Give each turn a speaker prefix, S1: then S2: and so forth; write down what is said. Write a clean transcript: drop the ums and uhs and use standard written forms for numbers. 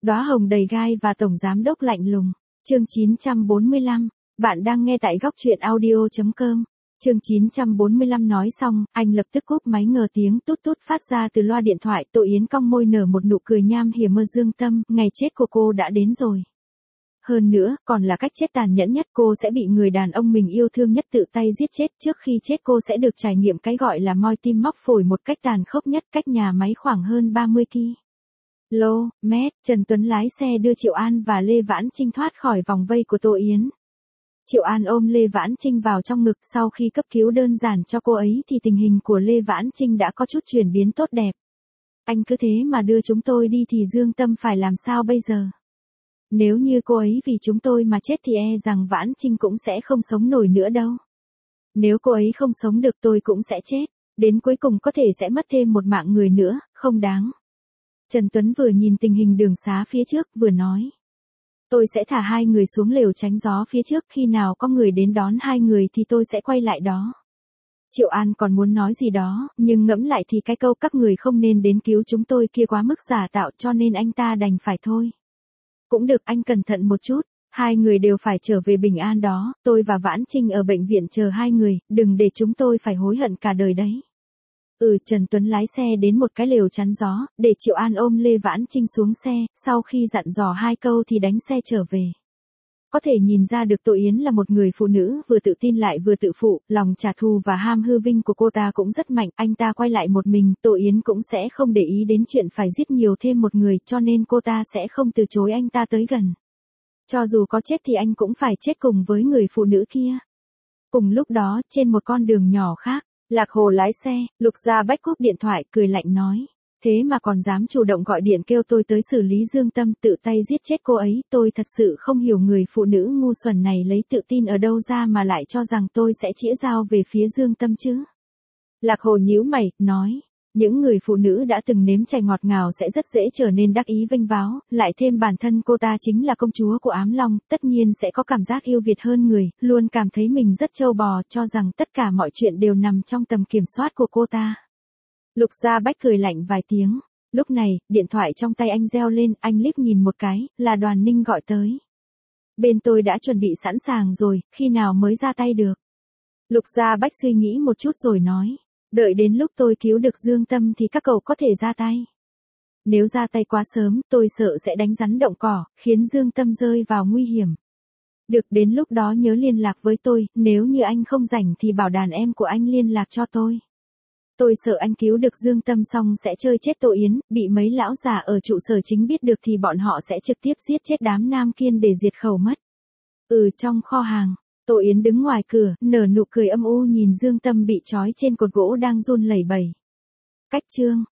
S1: Đóa hồng đầy gai và tổng giám đốc lạnh lùng. Chương 945, bạn đang nghe tại góc truyện audio.com. Chương 945 nói xong, anh lập tức cúp máy ngờ tiếng tút tút phát ra từ loa điện thoại. Tô Yến cong môi nở một nụ cười nham hiểm mơ dương tâm, ngày chết của cô đã đến rồi. Hơn nữa, còn là cách chết tàn nhẫn nhất, cô sẽ bị người đàn ông mình yêu thương nhất tự tay giết chết. Trước khi chết cô sẽ được trải nghiệm cái gọi là moi tim móc phổi một cách tàn khốc nhất, cách nhà máy khoảng hơn 30 km. Trần Tuấn lái xe đưa Triệu An và Lê Vãn Trinh thoát khỏi vòng vây của Tô Yến. Triệu An ôm Lê Vãn Trinh vào trong ngực, sau khi cấp cứu đơn giản cho cô ấy thì tình hình của Lê Vãn Trinh đã có chút chuyển biến tốt đẹp. Anh cứ thế mà đưa chúng tôi đi thì Dương Tâm phải làm sao bây giờ? Nếu như cô ấy vì chúng tôi mà chết thì e rằng Vãn Trinh cũng sẽ không sống nổi nữa đâu. Nếu cô ấy không sống được tôi cũng sẽ chết, đến cuối cùng có thể sẽ mất thêm một mạng người nữa, không đáng. Trần Tuấn vừa nhìn tình hình đường xá phía trước vừa nói. Tôi sẽ thả hai người xuống lều tránh gió phía trước, khi nào có người đến đón hai người thì tôi sẽ quay lại đó. Triệu An còn muốn nói gì đó, nhưng ngẫm lại thì cái câu các người không nên đến cứu chúng tôi kia quá mức giả tạo, cho nên anh ta đành phải thôi. Cũng được, anh cẩn thận một chút, hai người đều phải trở về bình an đó, tôi và Vãn Trinh ở bệnh viện chờ hai người, đừng để chúng tôi phải hối hận cả đời đấy. Trần Tuấn lái xe đến một cái lều chắn gió, để Triệu An ôm Lê Vãn Trinh xuống xe, sau khi dặn dò hai câu thì đánh xe trở về. Có thể nhìn ra được Tô Yến là một người phụ nữ vừa tự tin lại vừa tự phụ, lòng trả thù và ham hư vinh của cô ta cũng rất mạnh, anh ta quay lại một mình, Tô Yến cũng sẽ không để ý đến chuyện phải giết nhiều thêm một người, cho nên cô ta sẽ không từ chối anh ta tới gần. Cho dù có chết thì anh cũng phải chết cùng với người phụ nữ kia. Cùng lúc đó, trên một con đường nhỏ khác, Lạc Hồ lái xe, Lục Gia Bách cúp điện thoại, cười lạnh nói. Thế mà còn dám chủ động gọi điện kêu tôi tới xử lý Dương Tâm, tự tay giết chết cô ấy, tôi thật sự không hiểu người phụ nữ ngu xuẩn này lấy tự tin ở đâu ra mà lại cho rằng tôi sẽ chĩa dao về phía Dương Tâm chứ. Lạc Hồ nhíu mày, nói. Những người phụ nữ đã từng nếm trải ngọt ngào sẽ rất dễ trở nên đắc ý vênh váo, lại thêm bản thân cô ta chính là công chúa của Ám Long, tất nhiên sẽ có cảm giác yêu Việt hơn người, luôn cảm thấy mình rất trâu bò, cho rằng tất cả mọi chuyện đều nằm trong tầm kiểm soát của cô ta. Lục Gia Bách cười lạnh vài tiếng. Lúc này, điện thoại trong tay anh reo lên, anh liếc nhìn một cái, là Đoàn Ninh gọi tới. Bên tôi đã chuẩn bị sẵn sàng rồi, khi nào mới ra tay được? Lục Gia Bách suy nghĩ một chút rồi nói. Đợi đến lúc tôi cứu được Dương Tâm thì các cậu có thể ra tay. Nếu ra tay quá sớm, tôi sợ sẽ đánh rắn động cỏ, khiến Dương Tâm rơi vào nguy hiểm. Được, đến lúc đó nhớ liên lạc với tôi, nếu như anh không rảnh thì bảo đàn em của anh liên lạc cho tôi. Tôi sợ anh cứu được Dương Tâm xong sẽ chơi chết Tô Yến, bị mấy lão già ở trụ sở chính biết được thì bọn họ sẽ trực tiếp giết chết đám Nam Kiên để diệt khẩu mất. Trong kho hàng, Tô Yến đứng ngoài cửa, nở nụ cười âm u nhìn Dương Tâm bị trói trên cột gỗ đang run lẩy bẩy. Cách chương